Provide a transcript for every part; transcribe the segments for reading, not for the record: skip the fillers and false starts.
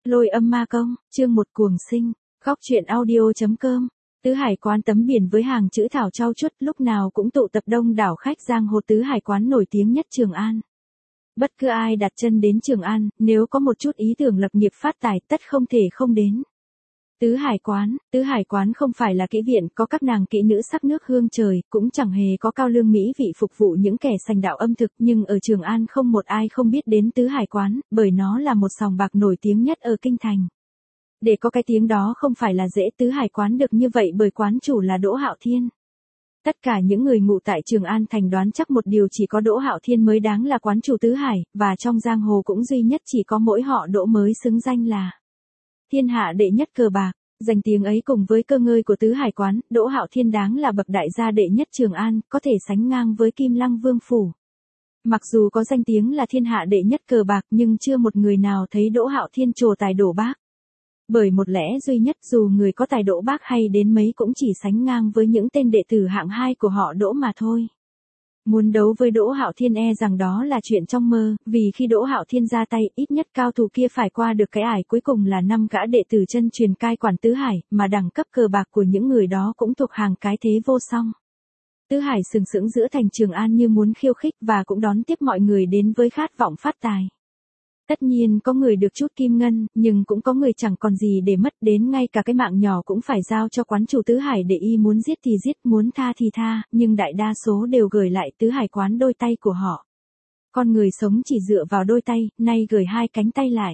Lôi âm ma công, chương 1 cuồng sinh, góc truyện audio.com. Tứ Hải quán tấm biển với hàng chữ thảo trau chuốt, lúc nào cũng tụ tập đông đảo khách giang hồ. Tứ Hải quán nổi tiếng nhất Trường An. Bất cứ ai đặt chân đến Trường An, nếu có một chút ý tưởng lập nghiệp phát tài, tất không thể không đến Tứ Hải quán không phải là kỹ viện có các nàng kỹ nữ sắc nước hương trời, cũng chẳng hề có cao lương mỹ vị phục vụ những kẻ sành đạo âm thực, nhưng ở Trường An không một ai không biết đến Tứ Hải quán, bởi nó là một sòng bạc nổi tiếng nhất ở kinh thành. Để có cái tiếng đó không phải là dễ. Tứ Hải quán được như vậy bởi quán chủ là Đỗ Hạo Thiên. Tất cả những người ngụ tại Trường An thành đoán chắc một điều, chỉ có Đỗ Hạo Thiên mới đáng là quán chủ Tứ Hải, và trong giang hồ cũng duy nhất chỉ có mỗi họ Đỗ mới xứng danh là thiên hạ đệ nhất cờ bạc. Danh tiếng ấy cùng với cơ ngơi của Tứ Hải quán, Đỗ Hạo Thiên đáng là bậc đại gia đệ nhất Trường An, có thể sánh ngang với Kim Lăng Vương phủ. Mặc dù có danh tiếng là thiên hạ đệ nhất cờ bạc, nhưng chưa một người nào thấy Đỗ Hạo Thiên trổ tài đổ bác. Bởi một lẽ duy nhất, dù người có tài đỗ bác hay đến mấy cũng chỉ sánh ngang với những tên đệ tử hạng 2 của họ Đỗ mà thôi. Muốn đấu với Đỗ Hạo Thiên e rằng đó là chuyện trong mơ, vì khi Đỗ Hạo Thiên ra tay, ít nhất cao thủ kia phải qua được cái ải cuối cùng là 5 gã đệ tử chân truyền cai quản Tứ Hải, mà đẳng cấp cờ bạc của những người đó cũng thuộc hàng cái thế vô song. Tứ Hải sừng sững giữa thành Trường An như muốn khiêu khích và cũng đón tiếp mọi người đến với khát vọng phát tài. Tất nhiên có người được chút kim ngân, nhưng cũng có người chẳng còn gì để mất, đến ngay cả cái mạng nhỏ cũng phải giao cho quán chủ Tứ Hải để y muốn giết thì giết, muốn tha thì tha, nhưng đại đa số đều gửi lại Tứ Hải quán đôi tay của họ. Con người sống chỉ dựa vào đôi tay, nay gửi 2 cánh tay lại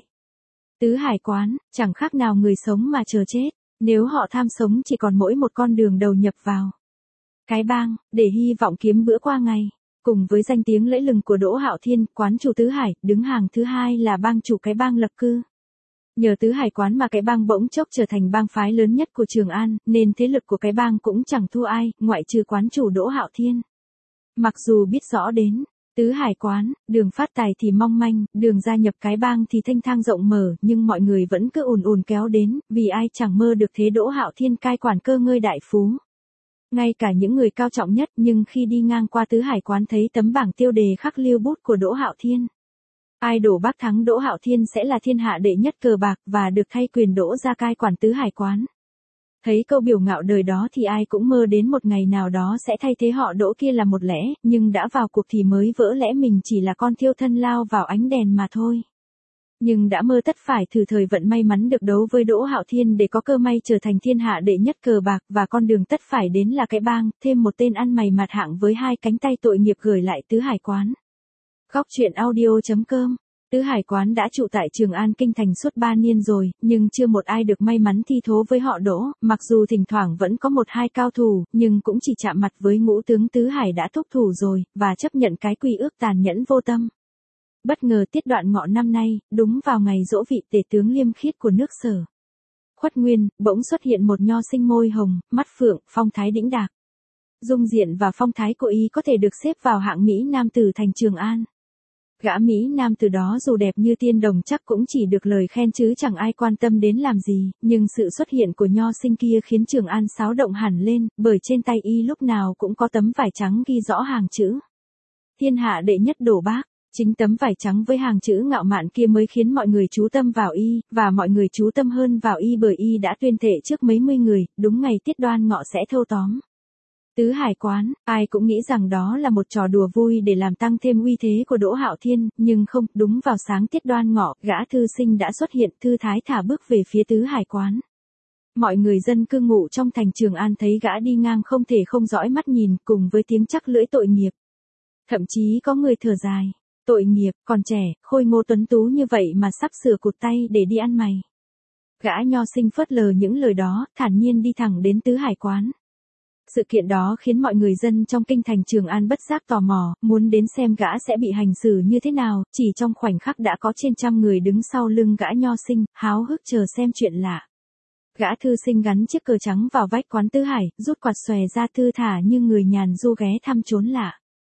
Tứ Hải quán, chẳng khác nào người sống mà chờ chết. Nếu họ tham sống chỉ còn mỗi một con đường đầu nhập vào cái bang, để hy vọng kiếm bữa qua ngày. Cùng với danh tiếng lẫy lừng của Đỗ Hạo Thiên, quán chủ Tứ Hải, đứng hàng thứ 2 là bang chủ cái bang Lập Cư. Nhờ Tứ Hải quán mà cái bang bỗng chốc trở thành bang phái lớn nhất của Trường An, nên thế lực của cái bang cũng chẳng thua ai, ngoại trừ quán chủ Đỗ Hạo Thiên. Mặc dù biết rõ đến Tứ Hải quán, đường phát tài thì mong manh, đường gia nhập cái bang thì thanh thang rộng mở, nhưng mọi người vẫn cứ ùn ùn kéo đến, vì ai chẳng mơ được thế Đỗ Hạo Thiên cai quản cơ ngơi đại phú. Ngay cả những người cao trọng nhất, nhưng khi đi ngang qua Tứ Hải quán thấy tấm bảng tiêu đề khắc lưu bút của Đỗ Hạo Thiên. Ai đổ bác thắng Đỗ Hạo Thiên sẽ là thiên hạ đệ nhất cờ bạc và được thay quyền Đỗ ra cai quản Tứ Hải quán. Thấy câu biểu ngạo đời đó thì ai cũng mơ đến một ngày nào đó sẽ thay thế họ Đỗ kia là một lẽ, nhưng đã vào cuộc thì mới vỡ lẽ mình chỉ là con thiêu thân lao vào ánh đèn mà thôi. Nhưng đã mơ tất phải thử thời vận may mắn được đấu với Đỗ Hạo Thiên để có cơ may trở thành thiên hạ đệ nhất cờ bạc, và con đường tất phải đến là cái bang, thêm một tên ăn mày mặt hạng với 2 cánh tay tội nghiệp gửi lại Tứ Hải quán. Góc truyện audio.com. Tứ Hải quán đã trụ tại Trường An kinh thành suốt 3 niên rồi, nhưng chưa một ai được may mắn thi thố với họ Đỗ, mặc dù thỉnh thoảng vẫn có 1-2 cao thủ, nhưng cũng chỉ chạm mặt với ngũ tướng Tứ Hải đã thúc thủ rồi, và chấp nhận cái quy ước tàn nhẫn vô tâm. Bất ngờ tiết đoạn Ngọ năm nay, đúng vào ngày giỗ vị tể tướng liêm khiết của nước Sở Khuất Nguyên, bỗng xuất hiện một nho sinh môi hồng, mắt phượng, phong thái đĩnh đạc. Dung diện và phong thái của y có thể được xếp vào hạng Mỹ nam tử thành Trường An. Gã Mỹ nam tử đó dù đẹp như tiên đồng chắc cũng chỉ được lời khen chứ chẳng ai quan tâm đến làm gì, nhưng sự xuất hiện của nho sinh kia khiến Trường An xáo động hẳn lên, bởi trên tay y lúc nào cũng có tấm vải trắng ghi rõ hàng chữ thiên hạ đệ nhất đổ bác. Chính tấm vải trắng với hàng chữ ngạo mạn kia mới khiến mọi người chú tâm vào y, và mọi người chú tâm hơn vào y bởi y đã tuyên thệ trước mấy mươi người, đúng ngày tiết đoan Ngọ sẽ thâu tóm Tứ Hải quán. Ai cũng nghĩ rằng đó là một trò đùa vui để làm tăng thêm uy thế của Đỗ Hạo Thiên, nhưng không, đúng vào sáng tiết đoan Ngọ, gã thư sinh đã xuất hiện, thư thái thả bước về phía Tứ Hải quán. Mọi người dân cư ngụ trong thành Trường An thấy gã đi ngang không thể không dõi mắt nhìn, cùng với tiếng chắc lưỡi tội nghiệp. Thậm chí có người thở dài. Tội nghiệp, còn trẻ, khôi ngô tuấn tú như vậy mà sắp sửa cụt tay để đi ăn mày. Gã nho sinh phớt lờ những lời đó, thản nhiên đi thẳng đến Tứ Hải quán. Sự kiện đó khiến mọi người dân trong kinh thành Trường An bất giác tò mò, muốn đến xem gã sẽ bị hành xử như thế nào, chỉ trong khoảnh khắc đã có trên trăm người đứng sau lưng gã nho sinh, háo hức chờ xem chuyện lạ. Gã thư sinh gắn chiếc cờ trắng vào vách quán Tứ Hải, rút quạt xòe ra thư thả như người nhàn du ghé thăm chốn lạ.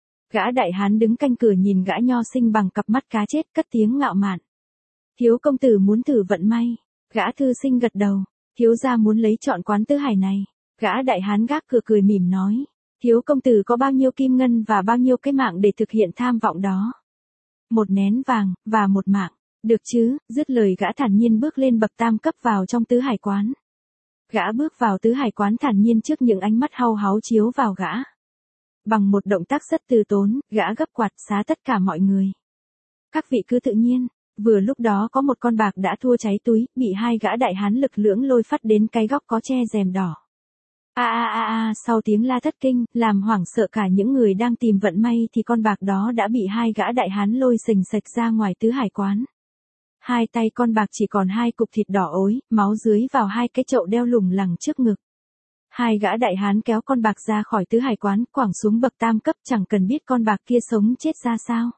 Gã đại hán đứng canh cửa nhìn gã nho sinh bằng cặp mắt cá chết, cất tiếng ngạo mạn. Thiếu công tử muốn thử vận may. Gã thư sinh gật đầu. Thiếu gia muốn lấy chọn quán Tứ Hải này. Gã đại hán gác cửa cười mỉm nói. Thiếu công tử có bao nhiêu kim ngân và bao nhiêu cái mạng để thực hiện tham vọng đó? 1 nén vàng, và 1 mạng. Được chứ, dứt lời gã thản nhiên bước lên bậc tam cấp vào trong tứ hải quán. Gã bước vào tứ hải quán thản nhiên trước những ánh mắt hau háu chiếu vào gã. Bằng một động tác rất từ tốn, gã gấp quạt xá tất cả mọi người. Các vị cứ tự nhiên, vừa lúc đó có một con bạc đã thua cháy túi, bị hai gã đại hán lực lưỡng lôi phắt đến cái góc có che rèm đỏ. Sau tiếng la thất kinh, làm hoảng sợ cả những người đang tìm vận may thì con bạc đó đã bị hai gã đại hán lôi xình xạch ra ngoài tứ hải quán. Hai tay con bạc chỉ còn hai cục thịt đỏ ối, máu dưới vào hai cái chậu đeo lủng lẳng trước ngực. Hai gã đại hán kéo con bạc ra khỏi tứ hải quán, quẳng xuống bậc tam cấp, chẳng cần biết con bạc kia sống chết ra sao.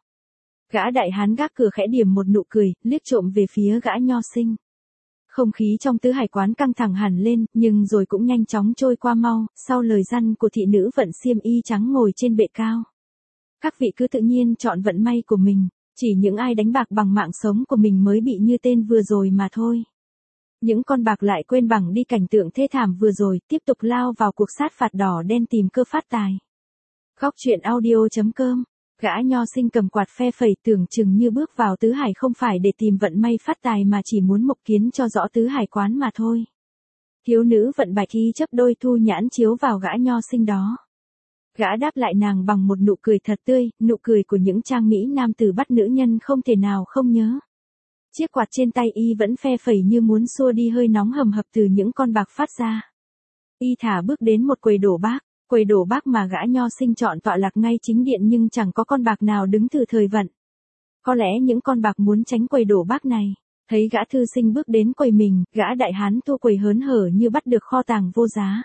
Gã đại hán gác cửa khẽ điểm một nụ cười, liếc trộm về phía gã nho sinh. Không khí trong tứ hải quán căng thẳng hẳn lên, nhưng rồi cũng nhanh chóng trôi qua mau, sau lời răn của thị nữ vận xiêm y trắng ngồi trên bệ cao. Các vị cứ tự nhiên chọn vận may của mình, chỉ những ai đánh bạc bằng mạng sống của mình mới bị như tên vừa rồi mà thôi. Những con bạc lại quên bằng đi cảnh tượng thê thảm vừa rồi, tiếp tục lao vào cuộc sát phạt đỏ đen tìm cơ phát tài. Góc truyện audio.com. Gã nho sinh cầm quạt phe phẩy tưởng chừng như bước vào tứ hải không phải để tìm vận may phát tài mà chỉ muốn mục kiến cho rõ tứ hải quán mà thôi. Thiếu nữ vận bạch y chấp đôi thu nhãn chiếu vào gã nho sinh đó. Gã đáp lại nàng bằng một nụ cười thật tươi, nụ cười của những trang mỹ nam tử bắt nữ nhân không thể nào không nhớ. Chiếc quạt trên tay y vẫn phe phẩy như muốn xua đi hơi nóng hầm hập từ những con bạc phát ra. Y thả bước đến một quầy đổ bác. Quầy đổ bác mà gã nho sinh chọn tọa lạc ngay chính điện nhưng chẳng có con bạc nào đứng thử thời vận. Có lẽ những con bạc muốn tránh quầy đổ bác này. Thấy gã thư sinh bước đến quầy mình, gã đại hán thua quầy hớn hở như bắt được kho tàng vô giá.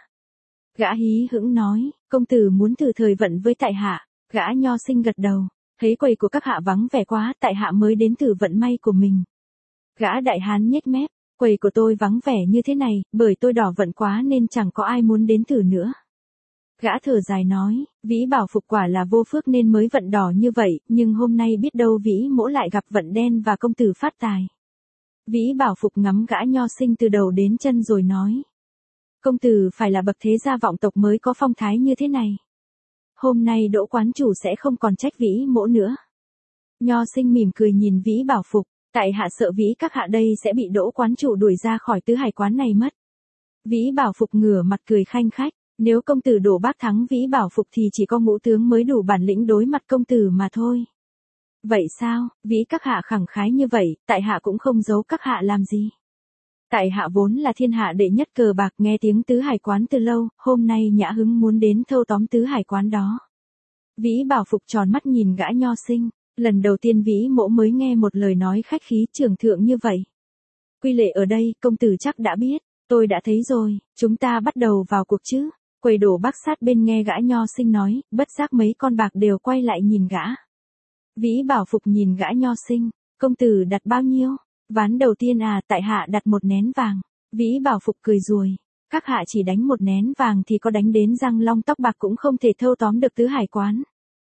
Gã hí hững nói, công tử muốn thử thời vận với tại hạ. Gã nho sinh gật đầu, thấy quầy của các hạ vắng vẻ quá, tại hạ mới đến thử vận may của mình. Gã đại hán nhếch mép, quầy của tôi vắng vẻ như thế này, bởi tôi đỏ vận quá nên chẳng có ai muốn đến thử nữa. Gã thở dài nói, Vĩ Bảo Phục quả là vô phước nên mới vận đỏ như vậy, nhưng hôm nay biết đâu Vĩ Mỗ lại gặp vận đen và công tử phát tài. Vĩ Bảo Phục ngắm gã nho sinh từ đầu đến chân rồi nói. Công tử phải là bậc thế gia vọng tộc mới có phong thái như thế này. Hôm nay Đỗ quán chủ sẽ không còn trách Vĩ Mỗ nữa. Nho sinh mỉm cười nhìn Vĩ Bảo Phục, tại hạ sợ Vĩ các hạ đây sẽ bị Đỗ quán chủ đuổi ra khỏi tứ hải quán này mất. Vĩ Bảo Phục ngửa mặt cười khanh khách. Nếu công tử đổ bác thắng Vĩ Bảo Phục thì chỉ có ngũ tướng mới đủ bản lĩnh đối mặt công tử mà thôi. Vậy sao, Vĩ các hạ khẳng khái như vậy, tại hạ cũng không giấu các hạ làm gì. Tại hạ vốn là thiên hạ đệ nhất cờ bạc, nghe tiếng tứ hải quán từ lâu, hôm nay nhã hứng muốn đến thâu tóm tứ hải quán đó. Vĩ Bảo Phục tròn mắt nhìn gã nho sinh, lần đầu tiên Vĩ Mỗ mới nghe một lời nói khách khí trưởng thượng như vậy. Quy lệ ở đây, công tử chắc đã biết, tôi đã thấy rồi, chúng ta bắt đầu vào cuộc chứ. Quầy đổ bác sát bên nghe gã nho sinh nói, bất giác mấy con bạc đều quay lại nhìn gã. Vĩ Bảo Phục nhìn gã nho sinh, công tử đặt bao nhiêu? Ván đầu tiên tại hạ đặt một nén vàng. Vĩ Bảo Phục cười ruồi, các hạ chỉ đánh một nén vàng thì có đánh đến răng long tóc bạc cũng không thể thâu tóm được tứ hải quán.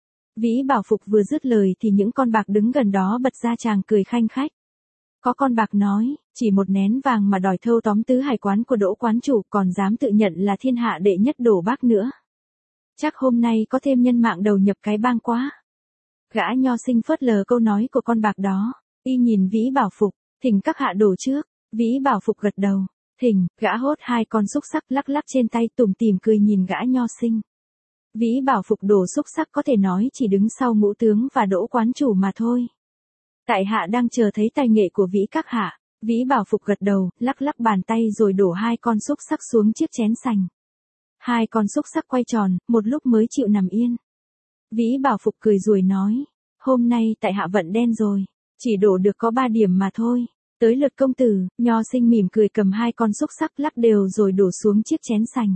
Vĩ Bảo Phục vừa dứt lời thì những con bạc đứng gần đó bật ra chàng cười khanh khách. Có con bạc nói, chỉ một nén vàng mà đòi thâu tóm tứ hải quán của Đỗ quán chủ còn dám tự nhận là thiên hạ đệ nhất đổ bác nữa. Chắc hôm nay có thêm nhân mạng đầu nhập cái bang quá. Gã nho sinh phớt lờ câu nói của con bạc đó, y nhìn Vĩ Bảo Phục, thỉnh các hạ đổ trước. Vĩ Bảo Phục gật đầu, thỉnh, gã hốt hai con xúc xắc lắc lắc trên tay tủm tỉm cười nhìn gã nho sinh. Vĩ Bảo Phục đổ xúc xắc có thể nói chỉ đứng sau ngũ tướng và Đỗ quán chủ mà thôi. Tại hạ đang chờ thấy tài nghệ của Vĩ các hạ. Vĩ Bảo Phục gật đầu, lắc lắc bàn tay rồi đổ hai con xúc xắc xuống chiếc chén sành. Hai con xúc xắc quay tròn, một lúc mới chịu nằm yên. Vĩ Bảo Phục cười ruồi nói, hôm nay tại hạ vận đen rồi, chỉ đổ được có 3 điểm mà thôi. Tới lượt công tử, nho sinh mỉm cười cầm hai con xúc xắc lắc đều rồi đổ xuống chiếc chén sành.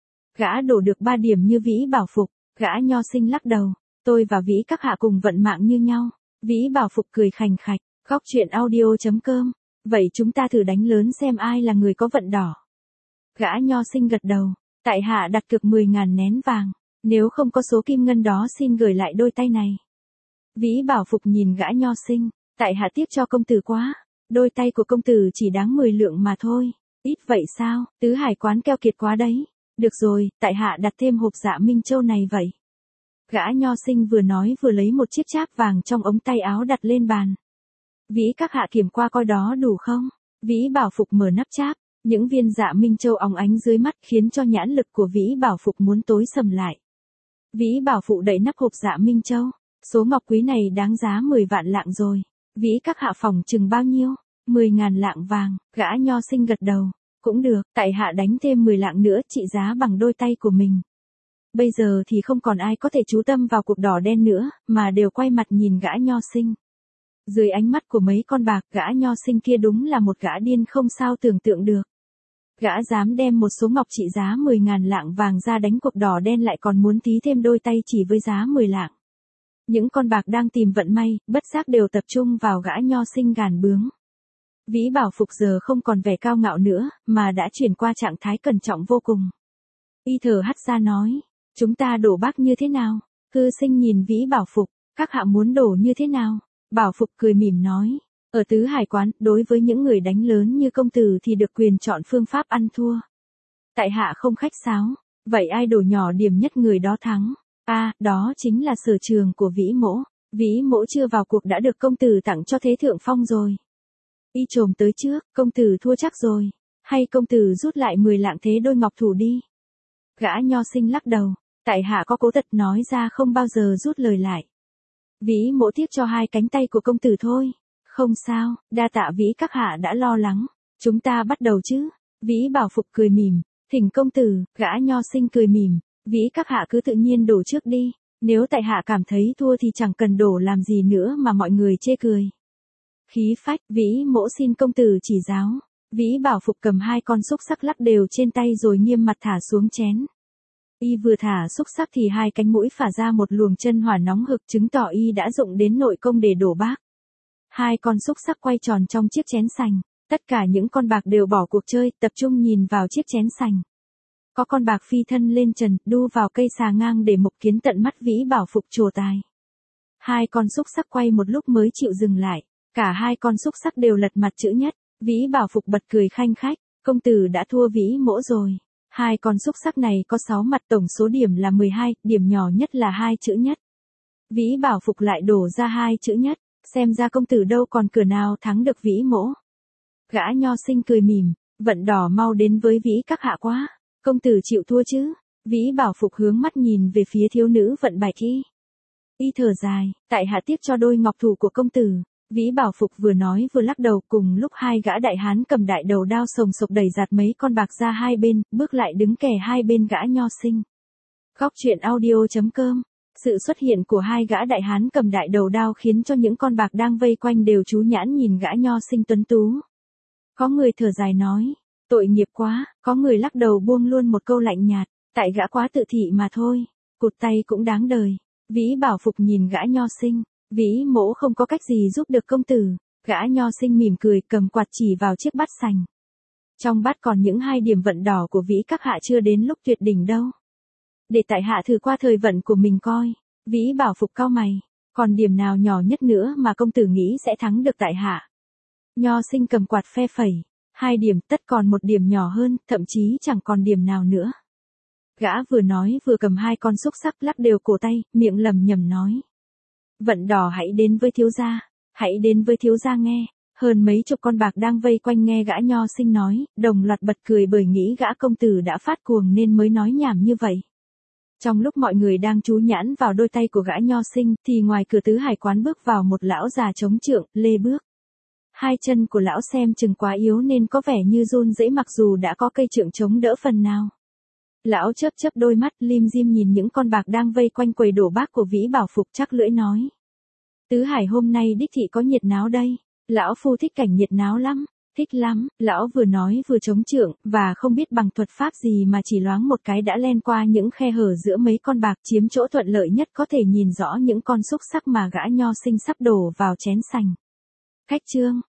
Gã đổ được 3 điểm như Vĩ Bảo Phục, gã nho sinh lắc đầu, tôi và Vĩ các hạ cùng vận mạng như nhau. Vĩ Bảo Phục cười khành khạch, góc truyện audio.com. Vậy chúng ta thử đánh lớn xem ai là người có vận đỏ. Gã nho sinh gật đầu, tại hạ đặt cược 10.000 nén vàng, nếu không có số kim ngân đó xin gửi lại đôi tay này. Vĩ Bảo Phục nhìn gã nho sinh, tại hạ tiếc cho công tử quá, đôi tay của công tử chỉ đáng 10 lượng mà thôi. Ít vậy sao, tứ hải quán keo kiệt quá đấy. Được rồi, tại hạ đặt thêm hộp dạ Minh Châu này vậy. Gã nho sinh vừa nói vừa lấy một chiếc cháp vàng trong ống tay áo đặt lên bàn. Vĩ các hạ kiểm qua coi đó đủ không? Vĩ Bảo Phục mở nắp cháp, những viên dạ minh châu óng ánh dưới mắt khiến cho nhãn lực của Vĩ Bảo Phục muốn tối sầm lại. Vĩ Bảo Phục đậy nắp hộp dạ minh châu, số ngọc quý này đáng giá 10 vạn lạng rồi. Vĩ các hạ phòng chừng bao nhiêu? 10.000 lạng vàng, gã nho sinh gật đầu. Cũng được, tại hạ đánh thêm 10 lạng nữa trị giá bằng đôi tay của mình. Bây giờ thì không còn ai có thể chú tâm vào cuộc đỏ đen nữa, mà đều quay mặt nhìn gã nho sinh. Dưới ánh mắt của mấy con bạc, gã nho sinh kia đúng là một gã điên không sao tưởng tượng được. Gã dám đem một số ngọc trị giá 10.000 lạng vàng ra đánh cuộc đỏ đen, lại còn muốn tí thêm đôi tay chỉ với giá 10 lạng. Những con bạc đang tìm vận may, bất giác đều tập trung vào gã nho sinh gàn bướng. Vĩ Bảo Phục giờ không còn vẻ cao ngạo nữa, mà đã chuyển qua trạng thái cẩn trọng vô cùng. Y thở hắt ra nói, chúng ta đổ bác như thế nào? Cư sinh nhìn Vĩ Bảo Phục, các hạ muốn đổ như thế nào? Bảo Phục cười mỉm nói, ở tứ hải quán, đối với những người đánh lớn như công tử thì được quyền chọn phương pháp ăn thua. Tại hạ không khách sáo, vậy ai đổ nhỏ điểm nhất người đó thắng. Đó chính là sở trường của Vĩ mỗ. Vĩ mỗ chưa vào cuộc đã được công tử tặng cho thế thượng phong rồi. Y trồm tới trước, công tử thua chắc rồi. Hay công tử rút lại 10 lạng thế đôi ngọc thủ đi. Gã nho sinh lắc đầu, tại hạ có cố tật nói ra không bao giờ rút lời lại. Vĩ mỗ tiếc cho 2 cánh tay của công tử thôi. Không sao, đa tạ Vĩ các hạ đã lo lắng. Chúng ta bắt đầu chứ. Vĩ Bảo Phục cười mỉm, thỉnh công tử. Gã nho sinh cười mỉm, Vĩ các hạ cứ tự nhiên đổ trước đi. Nếu tại hạ cảm thấy thua thì chẳng cần đổ làm gì nữa mà mọi người chê cười. Khí phách, Vĩ mỗ xin công tử chỉ giáo. Vĩ Bảo Phục cầm 2 con xúc xắc lắc đều trên tay rồi nghiêm mặt thả xuống chén. Y vừa thả xúc xắc thì 2 cánh mũi phả ra một luồng chân hỏa nóng hực, chứng tỏ y đã dụng đến nội công để đổ bác. 2 con xúc xắc quay tròn trong chiếc chén sành, tất cả những con bạc đều bỏ cuộc chơi, tập trung nhìn vào chiếc chén sành. Có con bạc phi thân lên trần, đu vào cây xà ngang để mục kiến tận mắt Vĩ Bảo Phục trổ tài. 2 con xúc xắc quay một lúc mới chịu dừng lại, cả 2 con xúc xắc đều lật mặt chữ nhất. Vĩ Bảo Phục bật cười khanh khách, công tử đã thua Vĩ mỗ rồi. 2 con xúc xắc này có 6 mặt, tổng số điểm là 12, điểm nhỏ nhất là 2 chữ nhất. Vĩ Bảo Phục lại đổ ra 2 chữ nhất, xem ra công tử đâu còn cửa nào thắng được Vĩ mỗ. Gã nho sinh cười mỉm, vận đỏ mau đến với Vĩ các hạ quá, công tử chịu thua chứ? Vĩ Bảo Phục hướng mắt nhìn về phía thiếu nữ vận bạch y. Y thở dài, tại hạ tiếc cho đôi ngọc thủ của công tử. Vĩ Bảo Phục vừa nói vừa lắc đầu, cùng lúc 2 gã đại hán cầm đại đầu đao sồng sộc đẩy giạt mấy con bạc ra hai bên, bước lại đứng kề hai bên gã nho sinh. Góc truyện audio.com. Sự xuất hiện của 2 gã đại hán cầm đại đầu đao khiến cho những con bạc đang vây quanh đều chú nhãn nhìn gã nho sinh tuấn tú. Có người thở dài nói, tội nghiệp quá, có người lắc đầu buông luôn một câu lạnh nhạt, tại gã quá tự thị mà thôi, cụt tay cũng đáng đời. Vĩ Bảo Phục nhìn gã nho sinh, Vĩ mỗ không có cách gì giúp được công tử. Gã nho sinh mỉm cười, cầm quạt chỉ vào chiếc bát sành. Trong bát còn những 2 điểm vận đỏ của Vĩ các hạ chưa đến lúc tuyệt đỉnh đâu. Để tại hạ thử qua thời vận của mình coi. Vĩ Bảo Phục cau mày, còn điểm nào nhỏ nhất nữa mà công tử nghĩ sẽ thắng được tại hạ? Nho sinh cầm quạt phe phẩy, 2 điểm, tất còn 1 điểm nhỏ hơn, thậm chí chẳng còn điểm nào nữa. Gã vừa nói vừa cầm 2 con xúc xắc lắc đều cổ tay, miệng lầm nhầm nói. Vận đỏ hãy đến với thiếu gia, hãy đến với thiếu gia nghe. Hơn mấy chục con bạc đang vây quanh nghe gã nho sinh nói, đồng loạt bật cười bởi nghĩ gã công tử đã phát cuồng nên mới nói nhảm như vậy. Trong lúc mọi người đang chú nhãn vào đôi tay của gã nho sinh, thì ngoài cửa tứ hải quán bước vào một lão già chống trượng, lê bước. 2 chân của lão xem chừng quá yếu nên có vẻ như run rẩy mặc dù đã có cây trượng chống đỡ phần nào. Lão chớp chớp đôi mắt lim dim nhìn những con bạc đang vây quanh quầy đổ bác của Vĩ Bảo Phục, chắc lưỡi nói. Tứ hải hôm nay đích thị có nhiệt náo đây. Lão phu thích cảnh nhiệt náo lắm, thích lắm. Lão vừa nói vừa chống trượng, và không biết bằng thuật pháp gì mà chỉ loáng một cái đã len qua những khe hở giữa mấy con bạc, chiếm chỗ thuận lợi nhất có thể nhìn rõ những con xúc xắc mà gã nho sinh sắp đổ vào chén sành. Khách trương,